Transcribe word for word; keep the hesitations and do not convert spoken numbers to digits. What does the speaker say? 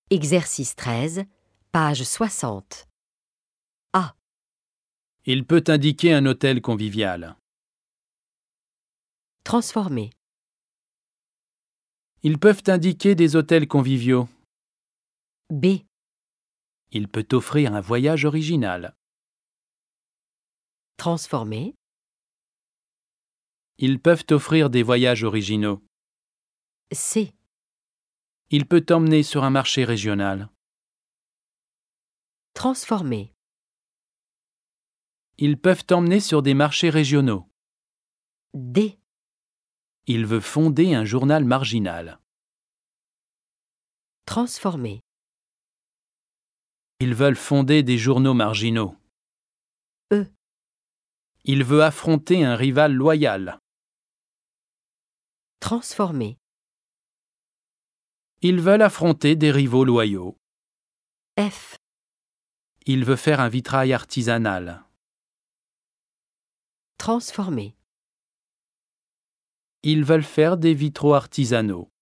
Exercice treize, page soixante. A. Il peut indiquer un hôtel convivial. Transformer. Ils peuvent indiquer des hôtels conviviaux. B. Il peut offrir un voyage original. Transformer. Ils peuvent offrir des voyages originaux. C. Il peut emmener sur un marché régional. Transformer. Ils peuvent emmener sur des marchés régionaux. D. Il veut fonder un journal marginal. Transformer. Ils veulent fonder des journaux marginaux. E. Il veut affronter un rival loyal. Transformer. Ils veulent affronter des rivaux loyaux. F. Il veut faire un vitrail artisanal. Transformer. Ils veulent faire des vitraux artisanaux.